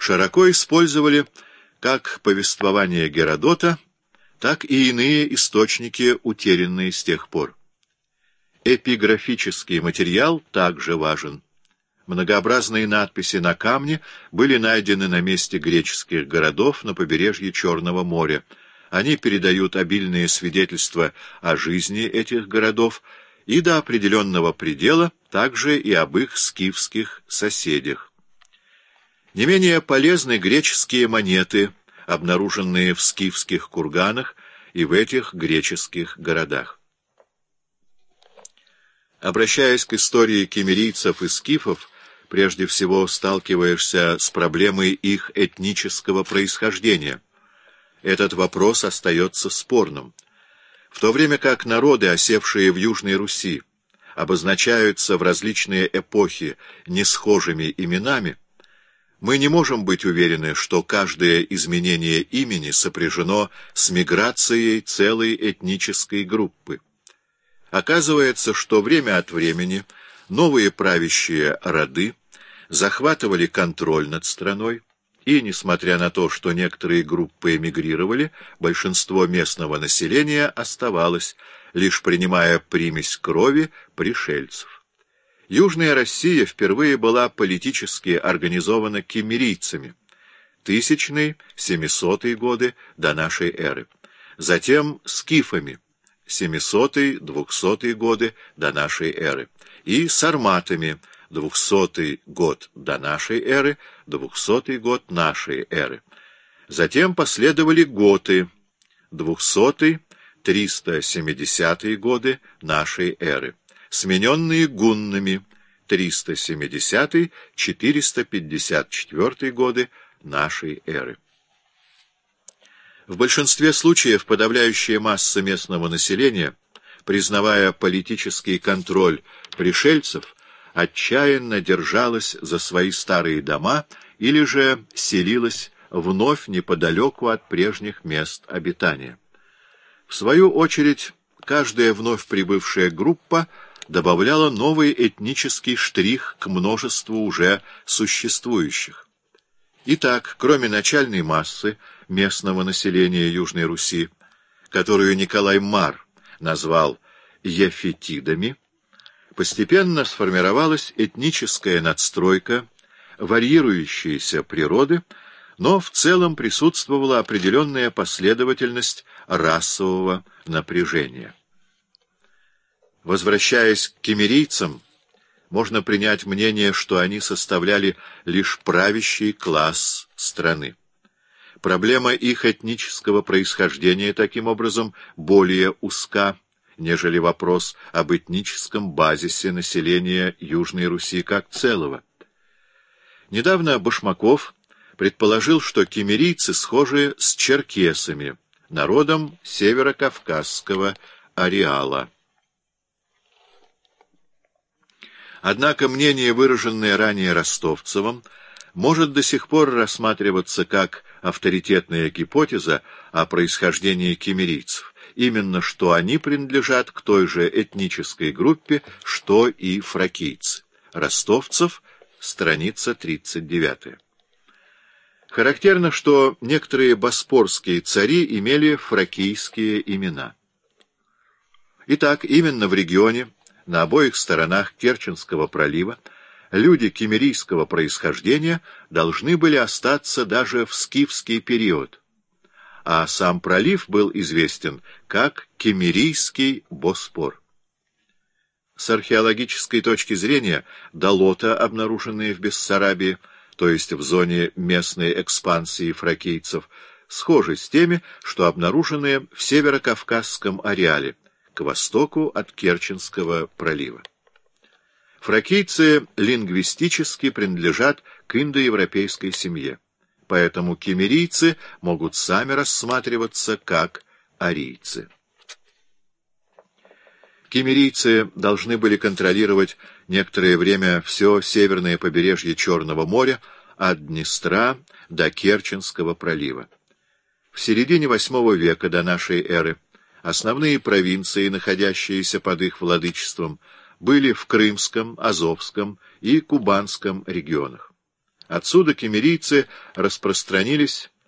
широко использовали как повествование Геродота, так и иные источники, утерянные с тех пор. Эпиграфический материал также важен. Многообразные надписи на камне были найдены на месте греческих городов на побережье Черного моря. Они передают обильные свидетельства о жизни этих городов и до определенного предела также и об их скифских соседях. Не менее полезны греческие монеты, обнаруженные в скифских курганах и в этих греческих городах. Обращаясь к истории киммерийцев и скифов, прежде всего сталкиваешься с проблемой их этнического происхождения. Этот вопрос остается спорным. В то время как народы, осевшие в Южной Руси, обозначаются в различные эпохи несхожими именами, мы не можем быть уверены, что каждое изменение имени сопряжено с миграцией целой этнической группы. Оказывается, что время от времени новые правящие роды захватывали контроль над страной, и, несмотря на то, что некоторые группы эмигрировали, большинство местного населения оставалось, лишь принимая примесь крови пришельцев. Южная Россия впервые была политически организована киммерийцами, 1000-700 годы до нашей эры, затем скифами, 700-200 годы до нашей эры, и сарматами, 200 год до нашей эры, 200 год нашей эры. Затем последовали готы, 200-370 годы нашей эры, смененные гуннами, 370-454 годы нашей эры. В большинстве случаев подавляющая масса местного населения, признавая политический контроль пришельцев, отчаянно держалась за свои старые дома или же селилась вновь неподалеку от прежних мест обитания. В свою очередь, каждая вновь прибывшая группа добавляла новый этнический штрих к множеству уже существующих. Итак, кроме начальной массы местного населения Южной Руси, которую Николай Мар назвал ефетидами, постепенно сформировалась этническая надстройка, варьирующейся природы, но в целом присутствовала определенная последовательность расового напряжения. Возвращаясь к киммерийцам, можно принять мнение, что они составляли лишь правящий класс страны. Проблема их этнического происхождения, таким образом, более узка, нежели вопрос об этническом базисе населения Южной Руси как целого. Недавно Башмаков предположил, что киммерийцы схожи с черкесами, народом северокавказского ареала. Однако мнение, выраженное ранее Ростовцевым, может до сих пор рассматриваться как авторитетная гипотеза о происхождении киммерийцев, именно что они принадлежат к той же этнической группе, что и фракийцы. Ростовцев, страница 39. Характерно, что некоторые боспорские цари имели фракийские имена. Итак, именно в регионе, на обоих сторонах Керченского пролива, люди киммерийского происхождения должны были остаться даже в скифский период, а сам пролив был известен как Киммерийский Боспор. С археологической точки зрения долота, обнаруженные в Бессарабии, то есть в зоне местной экспансии фракийцев, схожи с теми, что обнаружены в северокавказском ареале, к востоку от Керченского пролива. Фракийцы лингвистически принадлежат к индоевропейской семье, поэтому киммерийцы могут сами рассматриваться как арийцы. Киммерийцы должны были контролировать некоторое время все северное побережье Черного моря от Днестра до Керченского пролива. В середине VIII века до нашей эры основные провинции, находящиеся под их владычеством, были в Крымском, Азовском и Кубанском регионах. Отсюда киммерийцы распространились